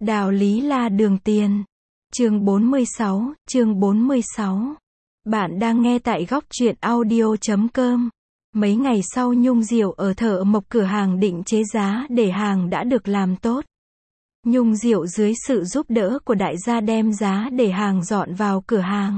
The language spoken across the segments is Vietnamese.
Đạo lý là đường tiền. Chương 46, chương 46. Bạn đang nghe tại góc truyện audio.com. Mấy ngày sau Nhung Diệu ở Thợ Mộc cửa hàng định chế giá để hàng đã được làm tốt. Nhung Diệu dưới sự giúp đỡ của đại gia đem giá để hàng dọn vào cửa hàng.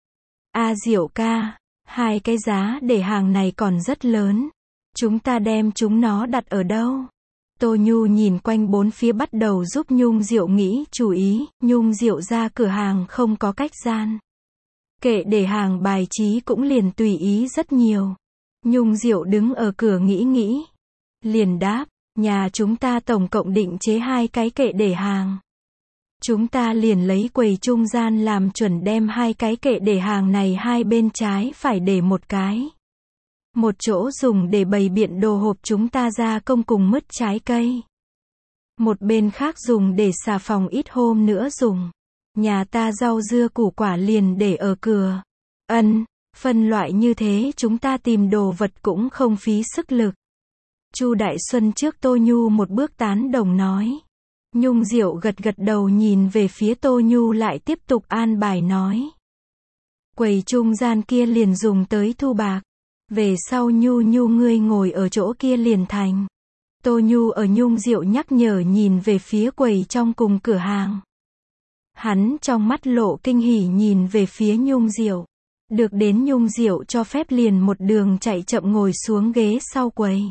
Diệu ca, hai cái giá để hàng này còn rất lớn. Chúng ta đem chúng nó đặt ở đâu? Tô Nhu nhìn quanh bốn phía bắt đầu giúp Nhung Diệu nghĩ chủ ý. Nhung Diệu ra cửa hàng không có cách gian. Kệ để hàng bài trí cũng liền tùy ý rất nhiều. Nhung Diệu đứng ở cửa nghĩ. Liền đáp, nhà chúng ta tổng cộng định chế 2 cái kệ để hàng. Chúng ta liền lấy quầy trung gian làm chuẩn đem 2 cái kệ để hàng này hai bên trái phải để một cái. Một chỗ dùng để bày biện đồ hộp chúng ta gia công cùng mứt trái cây. Một bên khác dùng để xà phòng ít hôm nữa dùng. Nhà ta rau dưa củ quả liền để ở cửa. Phân loại như thế chúng ta tìm đồ vật cũng không phí sức lực. Chu Đại Xuân trước Tô Nhu một bước tán đồng nói. Nhung Diệu gật đầu nhìn về phía Tô Nhu lại tiếp tục an bài nói. Quầy trung gian kia liền dùng tới thu bạc. Về sau Nhu ngươi ngồi ở chỗ kia liền thành. Tô Nhu ở Nhung Diệu nhắc nhở nhìn về phía quầy trong cùng cửa hàng. Hắn trong mắt lộ kinh hỉ nhìn về phía Nhung Diệu. Được đến Nhung Diệu cho phép liền một đường chạy chậm ngồi xuống ghế sau quầy.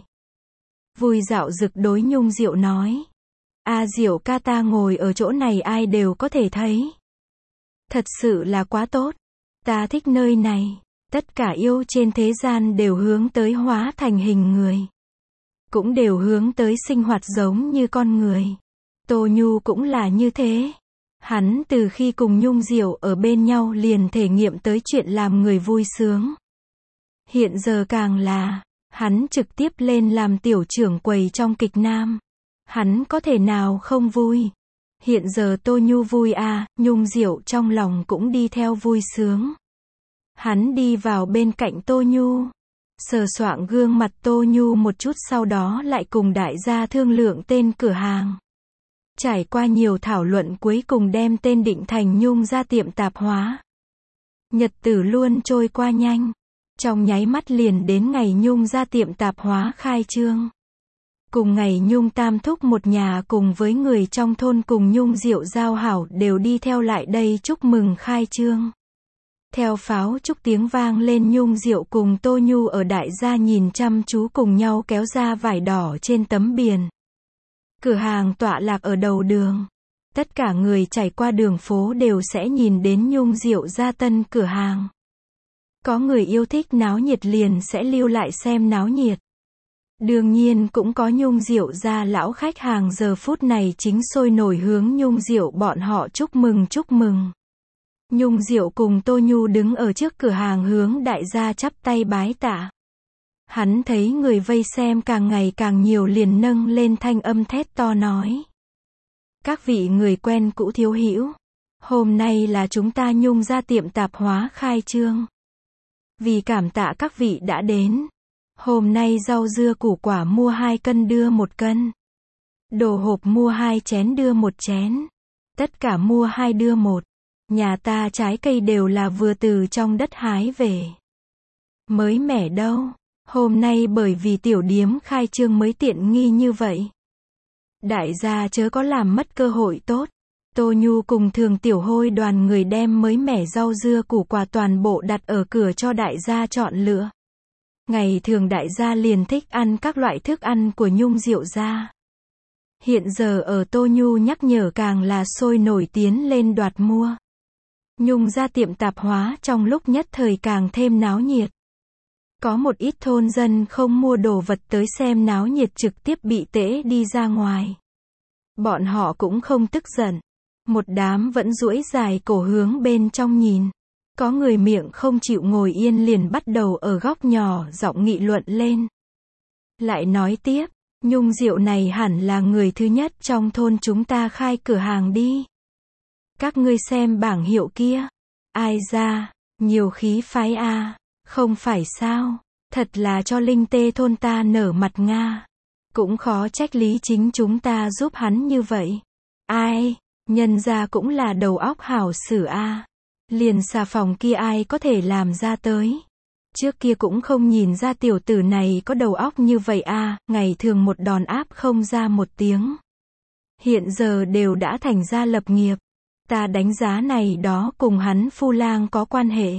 Vui dạo dực đối Nhung Diệu nói. Diệu ca ta ngồi ở chỗ này ai đều có thể thấy. Thật sự là quá tốt. Ta thích nơi này. Tất cả yêu trên thế gian đều hướng tới hóa thành hình người. Cũng đều hướng tới sinh hoạt giống như con người. Tô Nhu cũng là như thế. Hắn từ khi cùng Nhung Diệu ở bên nhau liền thể nghiệm tới chuyện làm người vui sướng. Hiện giờ càng là, hắn trực tiếp lên làm tiểu trưởng quầy trong kịch nam. Hắn có thể nào không vui. Hiện giờ Tô Nhu vui Nhung Diệu trong lòng cũng đi theo vui sướng. Hắn đi vào bên cạnh Tô Nhu. Sờ soạng gương mặt Tô Nhu một chút sau đó lại cùng đại gia thương lượng tên cửa hàng. Trải qua nhiều thảo luận cuối cùng đem tên định thành Nhung gia tiệm tạp hóa. Nhật tử luôn trôi qua nhanh. Trong nháy mắt liền đến ngày Nhung gia tiệm tạp hóa khai trương. Cùng ngày Nhung tam thúc một nhà cùng với người trong thôn cùng Nhung Diệu giao hảo đều đi theo lại đây chúc mừng khai trương. Theo pháo chúc tiếng vang lên Nhung Diệu cùng Tô Nhu ở đại gia nhìn chăm chú cùng nhau kéo ra vải đỏ trên tấm biển. Cửa hàng tọa lạc ở đầu đường. Tất cả người trải qua đường phố đều sẽ nhìn đến Nhung Diệu gia tân cửa hàng. Có người yêu thích náo nhiệt liền sẽ lưu lại xem náo nhiệt. Đương nhiên cũng có Nhung Diệu gia lão khách hàng giờ phút này chính sôi nổi hướng Nhung Diệu bọn họ chúc mừng. Nhung Diệu cùng Tô Nhu đứng ở trước cửa hàng hướng đại gia chắp tay bái tạ. Hắn thấy người vây xem càng ngày càng nhiều liền nâng lên thanh âm thét to nói. Các vị người quen cũ thiếu hữu, hôm nay là chúng ta Nhung gia tiệm tạp hóa khai trương. Vì cảm tạ các vị đã đến. Hôm nay rau dưa củ quả mua 2 cân đưa 1 cân. Đồ hộp mua 2 chén đưa 1 chén. Tất cả mua 2 đưa 1. Nhà ta trái cây đều là vừa từ trong đất hái về. Mới mẻ đâu. Hôm nay bởi vì tiểu điếm khai trương mới tiện nghi như vậy. Đại gia chớ có làm mất cơ hội tốt. Tô Nhu cùng Thường Tiểu Hôi đoàn người đem mới mẻ rau dưa củ quả toàn bộ đặt ở cửa cho đại gia chọn lựa. Ngày thường đại gia liền thích ăn các loại thức ăn của Nhung Diệu gia. Hiện giờ ở Tô Nhu nhắc nhở càng là sôi nổi tiến lên đoạt mua. Nhung gia tiệm tạp hóa trong lúc nhất thời càng thêm náo nhiệt. Có một ít thôn dân không mua đồ vật tới xem náo nhiệt trực tiếp bị tễ đi ra ngoài. Bọn họ cũng không tức giận. Một đám vẫn duỗi dài cổ hướng bên trong nhìn. Có người miệng không chịu ngồi yên liền bắt đầu ở góc nhỏ giọng nghị luận lên. Lại nói tiếp, Nhung Diệu này hẳn là người thứ nhất trong thôn chúng ta khai cửa hàng đi. Các ngươi xem bảng hiệu kia. Ai ra, nhiều khí phái không phải sao, thật là cho linh tê thôn ta nở mặt nga. Cũng khó trách Lý Chính chúng ta giúp hắn như vậy. Ai, nhân ra cũng là đầu óc hảo sử a. Liền xà phòng kia ai có thể làm ra tới. Trước kia cũng không nhìn ra tiểu tử này có đầu óc như vậy a, ngày thường một đòn áp không ra một tiếng. Hiện giờ đều đã thành ra lập nghiệp. Ta đánh giá này đó cùng hắn phu lang có quan hệ.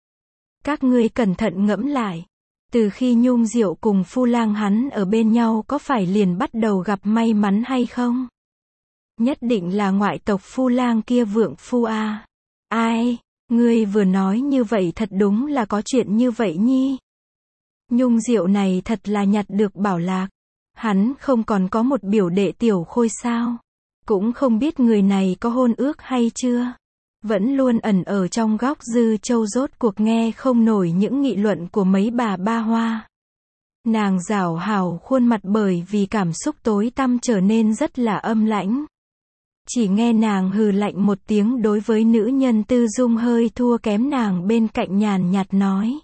Các ngươi cẩn thận ngẫm lại. Từ khi Nhung Diệu cùng phu lang hắn ở bên nhau có phải liền bắt đầu gặp may mắn hay không? Nhất định là ngoại tộc phu lang kia vượng phu a. Ai, ngươi vừa nói như vậy thật đúng là có chuyện như vậy nhi. Nhung Diệu này thật là nhặt được bảo lạc. Hắn không còn có một biểu đệ tiểu Khôi sao? Cũng không biết người này có hôn ước hay chưa. Vẫn luôn ẩn ở trong góc Dư Châu rốt cuộc nghe không nổi những nghị luận của mấy bà ba hoa. Nàng rảo hảo khuôn mặt bởi vì cảm xúc tối tăm trở nên rất là âm lãnh. Chỉ nghe nàng hừ lạnh một tiếng đối với nữ nhân tư dung hơi thua kém nàng bên cạnh nhàn nhạt nói.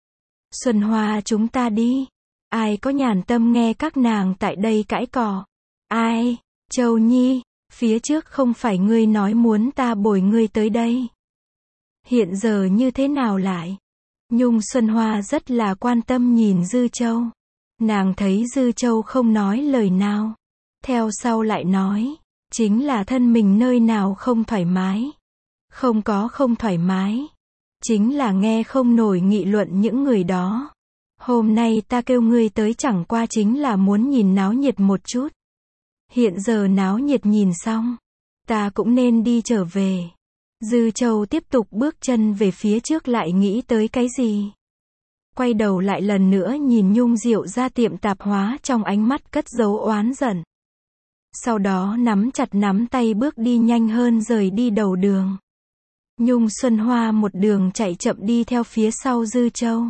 Xuân Hoa chúng ta đi. Ai có nhàn tâm nghe các nàng tại đây cãi cò. Ai, Châu Nhi, phía trước không phải ngươi nói muốn ta bồi ngươi tới đây. Hiện giờ như thế nào lại? Nhung Xuân Hoa rất là quan tâm nhìn Dư Châu. Nàng thấy Dư Châu không nói lời nào. Theo sau lại nói, chính là thân mình nơi nào không thoải mái. Không có không thoải mái. Chính là nghe không nổi nghị luận những người đó. Hôm nay ta kêu ngươi tới chẳng qua chính là muốn nhìn náo nhiệt một chút. Hiện giờ náo nhiệt nhìn xong, ta cũng nên đi trở về. Dư Châu tiếp tục bước chân về phía trước lại nghĩ tới cái gì. Quay đầu lại lần nữa nhìn Nhung Diệu ra tiệm tạp hóa trong ánh mắt cất giấu oán giận. Sau đó nắm chặt nắm tay bước đi nhanh hơn rời đi đầu đường. Nhung Xuân Hoa một đường chạy chậm đi theo phía sau Dư Châu.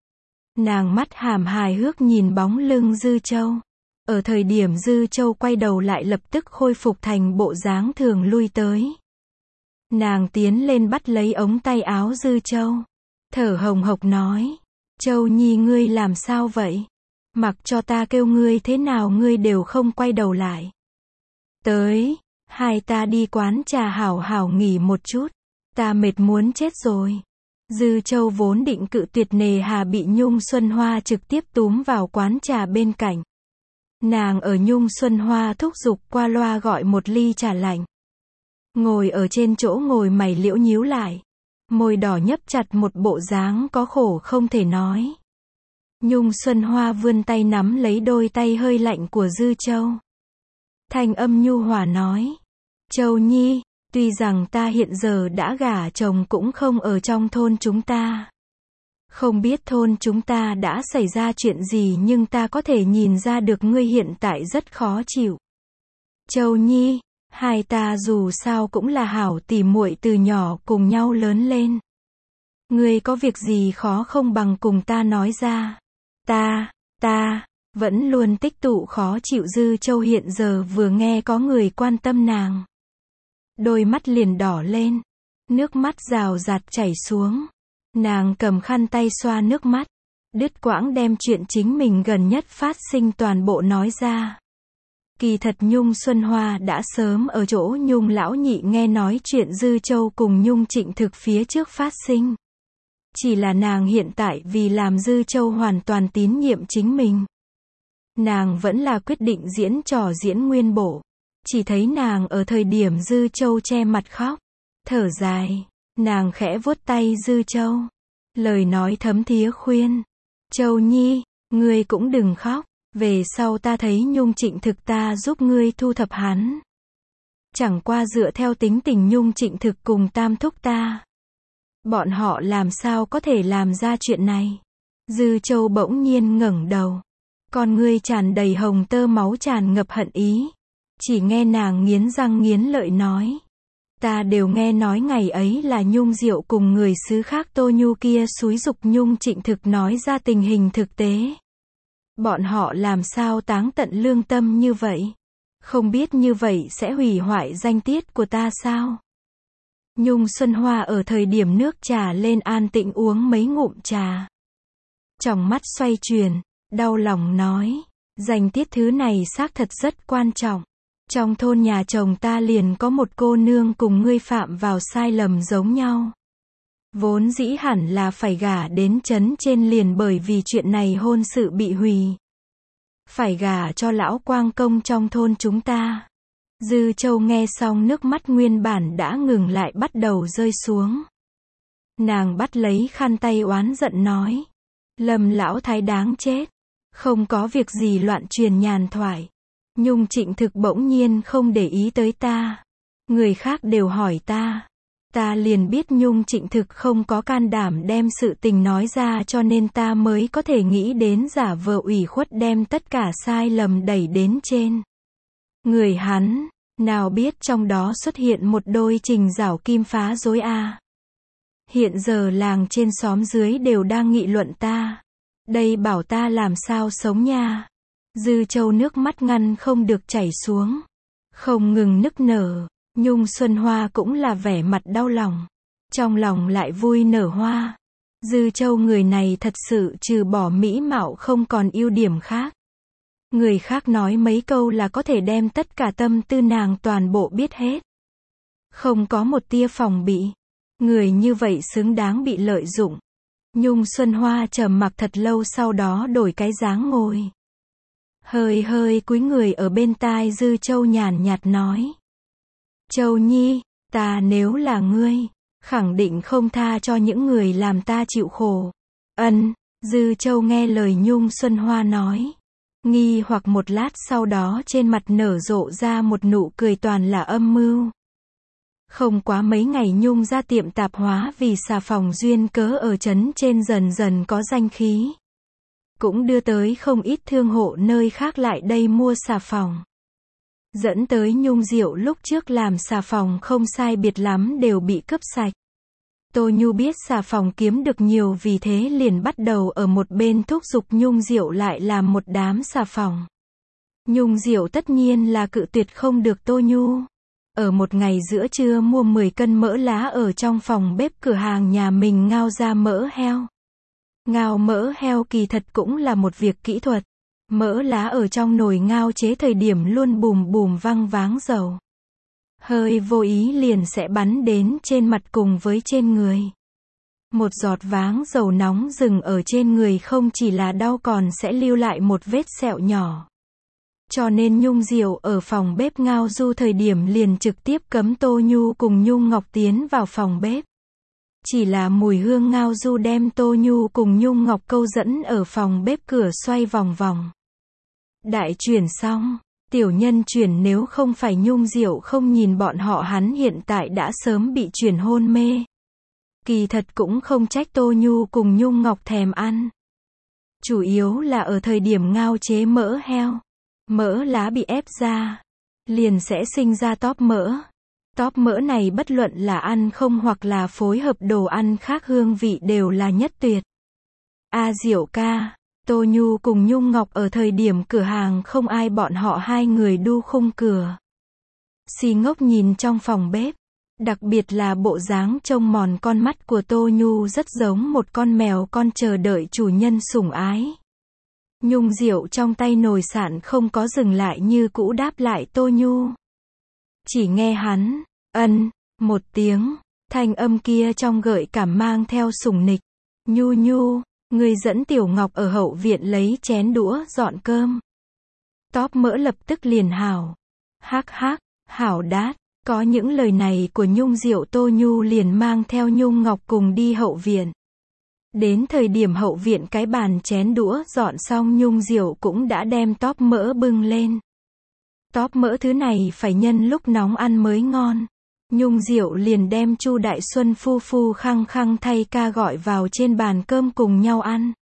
Nàng mắt hàm hài hước nhìn bóng lưng Dư Châu. Ở thời điểm Dư Châu quay đầu lại lập tức khôi phục thành bộ dáng thường lui tới. Nàng tiến lên bắt lấy ống tay áo Dư Châu. Thở hồng hộc nói. Châu Nhi ngươi làm sao vậy? Mặc cho ta kêu ngươi thế nào ngươi đều không quay đầu lại. Tới, hai ta đi quán trà hảo hảo nghỉ một chút. Ta mệt muốn chết rồi. Dư Châu vốn định cự tuyệt nề hà bị Nhung Xuân Hoa trực tiếp túm vào quán trà bên cạnh. Nàng ở Nhung Xuân Hoa thúc giục qua loa gọi một ly trà lạnh. Ngồi ở trên chỗ ngồi mày liễu nhíu lại. Môi đỏ nhấp chặt một bộ dáng có khổ không thể nói. Nhung Xuân Hoa vươn tay nắm lấy đôi tay hơi lạnh của Dư Châu. Thanh âm nhu hòa nói. Châu Nhi, tuy rằng ta hiện giờ đã gả chồng cũng không ở trong thôn chúng ta. Không biết thôn chúng ta đã xảy ra chuyện gì nhưng ta có thể nhìn ra được ngươi hiện tại rất khó chịu. Châu Nhi, hai ta dù sao cũng là hảo tỉ muội từ nhỏ cùng nhau lớn lên. Ngươi có việc gì khó không bằng cùng ta nói ra. Ta, vẫn luôn tích tụ khó chịu. Dư Châu hiện giờ vừa nghe có người quan tâm nàng. Đôi mắt liền đỏ lên. Nước mắt rào rạt chảy xuống. Nàng cầm khăn tay xoa nước mắt. Đứt quãng đem chuyện chính mình gần nhất phát sinh toàn bộ nói ra. Kỳ thật Nhung Xuân Hoa đã sớm ở chỗ Nhung lão nhị nghe nói chuyện Dư Châu cùng Nhung Trịnh Thực phía trước phát sinh. Chỉ là nàng hiện tại vì làm Dư Châu hoàn toàn tín nhiệm chính mình. Nàng vẫn là quyết định diễn trò diễn nguyên bộ. Chỉ thấy nàng ở thời điểm Dư Châu che mặt khóc. Thở dài. Nàng khẽ vuốt tay Dư Châu. Lời nói thấm thía khuyên. Châu Nhi, ngươi cũng đừng khóc. Về sau ta thấy Nhung Trịnh Thực ta giúp ngươi thu thập hắn. Chẳng qua dựa theo tính tình Nhung Trịnh Thực cùng tam thúc ta. Bọn họ làm sao có thể làm ra chuyện này. Dư Châu bỗng nhiên ngẩng đầu. Con ngươi tràn đầy hồng tơ máu tràn ngập hận ý. Chỉ nghe nàng nghiến răng nghiến lợi nói. Ta đều nghe nói ngày ấy là Nhung Diệu cùng người xứ khác Tô Nhu kia xúi giục Nhung Trịnh Thực nói ra tình hình thực tế. Bọn họ làm sao táng tận lương tâm như vậy? Không biết như vậy sẽ hủy hoại danh tiết của ta sao? Nhung Xuân Hoa ở thời điểm nước trà lên an tĩnh uống mấy ngụm trà. Tròng mắt xoay chuyển, đau lòng nói. Danh tiết thứ này xác thật rất quan trọng. Trong thôn nhà chồng ta liền có một cô nương cùng ngươi phạm vào sai lầm giống nhau. Vốn dĩ hẳn là phải gả đến trấn trên liền bởi vì chuyện này hôn sự bị hủy. Phải gả cho lão quang công trong thôn chúng ta. Dư Châu nghe xong nước mắt nguyên bản đã ngừng lại bắt đầu rơi xuống. Nàng bắt lấy khăn tay oán giận nói. Lâm lão thái đáng chết. Không có việc gì loạn truyền nhàn thoại. Nhung Trịnh Thực bỗng nhiên không để ý tới ta. Người khác đều hỏi ta. Ta liền biết Nhung Trịnh Thực không có can đảm đem sự tình nói ra cho nên ta mới có thể nghĩ đến giả vờ ủy khuất đem tất cả sai lầm đẩy đến trên người hắn, nào biết trong đó xuất hiện một đôi trình rảo kim phá rối a. Hiện giờ làng trên xóm dưới đều đang nghị luận ta. Đây bảo ta làm sao sống nha. Dư Châu nước mắt ngăn không được chảy xuống. Không ngừng nức nở. Nhung Xuân Hoa cũng là vẻ mặt đau lòng. Trong lòng lại vui nở hoa. Dư Châu người này thật sự trừ bỏ mỹ mạo không còn ưu điểm khác. Người khác nói mấy câu là có thể đem tất cả tâm tư nàng toàn bộ biết hết. Không có một tia phòng bị. Người như vậy xứng đáng bị lợi dụng. Nhung Xuân Hoa trầm mặc thật lâu sau đó đổi cái dáng ngồi. Hơi hơi cúi người ở bên tai Dư Châu nhàn nhạt nói. Châu Nhi, ta nếu là ngươi, khẳng định không tha cho những người làm ta chịu khổ. Ân, Dư Châu nghe lời Nhung Xuân Hoa nói. Nghi hoặc một lát sau đó trên mặt nở rộ ra một nụ cười toàn là âm mưu. Không quá mấy ngày Nhung ra tiệm tạp hóa vì xà phòng duyên cớ ở trấn trên dần dần có danh khí. Cũng đưa tới không ít thương hộ nơi khác lại đây mua xà phòng. Dẫn tới Nhung Diệu lúc trước làm xà phòng không sai biệt lắm đều bị cướp sạch. Tô Nhu biết xà phòng kiếm được nhiều vì thế liền bắt đầu ở một bên thúc giục Nhung Diệu lại làm một đám xà phòng. Nhung Diệu tất nhiên là cự tuyệt không được Tô Nhu. Ở một ngày giữa trưa mua 10 cân mỡ lá ở trong phòng bếp cửa hàng nhà mình ngao ra mỡ heo. Ngao mỡ heo kỳ thật cũng là một việc kỹ thuật. Mỡ lá ở trong nồi ngao chế thời điểm luôn bùm bùm văng váng dầu. Hơi vô ý liền sẽ bắn đến trên mặt cùng với trên người. Một giọt váng dầu nóng dừng ở trên người không chỉ là đau còn sẽ lưu lại một vết sẹo nhỏ. Cho nên Nhung Diệu ở phòng bếp ngao du thời điểm liền trực tiếp cấm Tô Nhu cùng Nhung Ngọc tiến vào phòng bếp. Chỉ là mùi hương ngao du đem Tô Nhu cùng Nhung Ngọc câu dẫn ở phòng bếp cửa xoay vòng vòng. Đại chuyển xong, tiểu nhân chuyển nếu không phải Nhung Diệu không nhìn bọn họ hắn hiện tại đã sớm bị chuyển hôn mê. Kỳ thật cũng không trách Tô Nhu cùng Nhung Ngọc thèm ăn. Chủ yếu là ở thời điểm ngao chế mỡ heo. Mỡ lá bị ép ra, liền sẽ sinh ra tóp mỡ. Tóp mỡ này bất luận là ăn không hoặc là phối hợp đồ ăn khác hương vị đều là nhất tuyệt. Diệu ca, Tô Nhu cùng Nhung Ngọc ở thời điểm cửa hàng không ai bọn họ hai người đu khung cửa. Si ngốc nhìn trong phòng bếp. Đặc biệt là bộ dáng trông mòn con mắt của Tô Nhu rất giống một con mèo con chờ đợi chủ nhân sủng ái. Nhung Diệu trong tay nồi sạn không có dừng lại như cũ đáp lại Tô Nhu. Chỉ nghe hắn, ân, một tiếng, thanh âm kia trong gợi cảm mang theo sủng nịch. Nhu Nhu, người dẫn Tiểu Ngọc ở hậu viện lấy chén đũa dọn cơm. Tóp mỡ lập tức liền hảo. Hắc hắc, hảo đát. Có những lời này của Nhung Diệu Tô Nhu liền mang theo Nhung Ngọc cùng đi hậu viện. Đến thời điểm hậu viện cái bàn chén đũa dọn xong Nhung Diệu cũng đã đem tóp mỡ bưng lên. Tóp mỡ thứ này phải nhân lúc nóng ăn mới ngon. Nhung Diệu liền đem Chu Đại Xuân phu phu khăng khăng thay ca gọi vào trên bàn cơm cùng nhau ăn.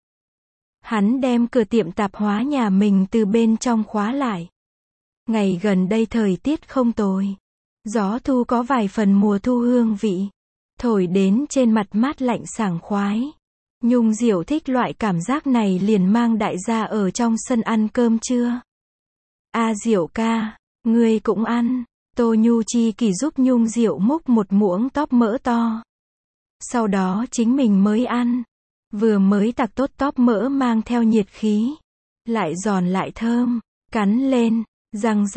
Hắn đem cửa tiệm tạp hóa nhà mình từ bên trong khóa lại. Ngày gần đây thời tiết không tồi. Gió thu có vài phần mùa thu hương vị. Thổi đến trên mặt mát lạnh sảng khoái. Nhung Diệu thích loại cảm giác này liền mang đại gia ở trong sân ăn cơm trưa. Diệu ca, ngươi cũng ăn. Tô Nhu chi kỷ giúp Nhung Diệu múc một muỗng tóp mỡ to. Sau đó chính mình mới ăn. Vừa mới tạc tốt tóp mỡ mang theo nhiệt khí. Lại giòn lại thơm. Cắn lên, răng rắc.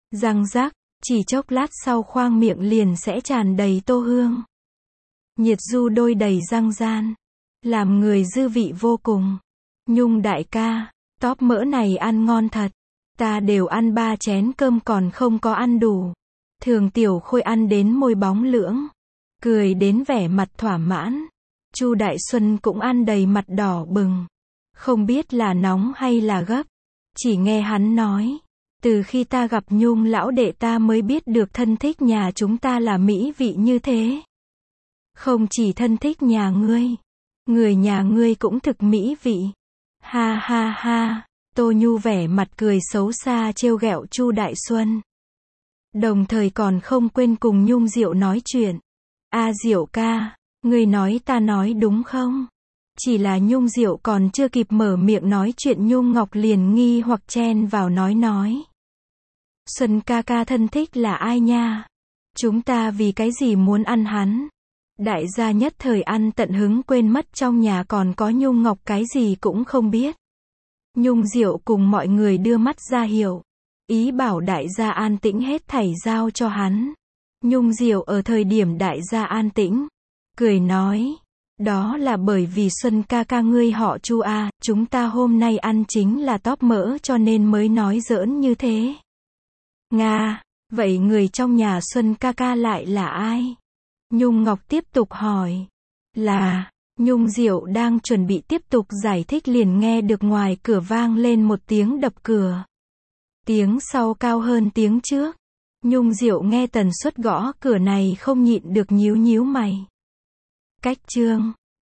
Răng rắc, chỉ chốc lát sau khoang miệng liền sẽ tràn đầy tô hương. Nhiệt du đôi đầy răng gian, làm người dư vị vô cùng. Nhung đại ca, tóp mỡ này ăn ngon thật. Ta đều ăn 3 chén cơm còn không có ăn đủ. Thường Tiểu Khôi ăn đến môi bóng lưỡng, cười đến vẻ mặt thỏa mãn. Chu Đại Xuân cũng ăn đầy mặt đỏ bừng. Không biết là nóng hay là gấp. Chỉ nghe hắn nói, từ khi ta gặp Nhung lão đệ ta mới biết được thân thích nhà chúng ta là mỹ vị như thế. Không chỉ thân thích nhà ngươi, người nhà ngươi cũng thực mỹ vị. Ha ha ha, Tô Nhu vẻ mặt cười xấu xa trêu ghẹo Chu Đại Xuân. Đồng thời còn không quên cùng Nhung Diệu nói chuyện. A Diệu ca, ngươi nói ta nói đúng không? Chỉ là Nhung Diệu còn chưa kịp mở miệng nói chuyện Nhung Ngọc liền nghi hoặc chen vào nói. Xuân ca ca thân thích là ai nha? Chúng ta vì cái gì muốn ăn hắn? Đại gia nhất thời ăn tận hứng quên mất trong nhà còn có Nhung Ngọc cái gì cũng không biết. Nhung Diệu cùng mọi người đưa mắt ra hiệu, ý bảo đại gia an tĩnh hết thảy giao cho hắn. Nhung Diệu ở thời điểm đại gia an tĩnh, cười nói, đó là bởi vì Xuân ca ca ngươi họ Chu a, chúng ta hôm nay ăn chính là tóp mỡ cho nên mới nói giỡn như thế. Nga, vậy người trong nhà Xuân ca ca lại là ai? Nhung Ngọc tiếp tục hỏi. Là, Nhung Diệu đang chuẩn bị tiếp tục giải thích liền nghe được ngoài cửa vang lên một tiếng đập cửa. Tiếng sau cao hơn tiếng trước. Nhung Diệu nghe tần suất gõ cửa này không nhịn được nhíu nhíu mày. Cách chương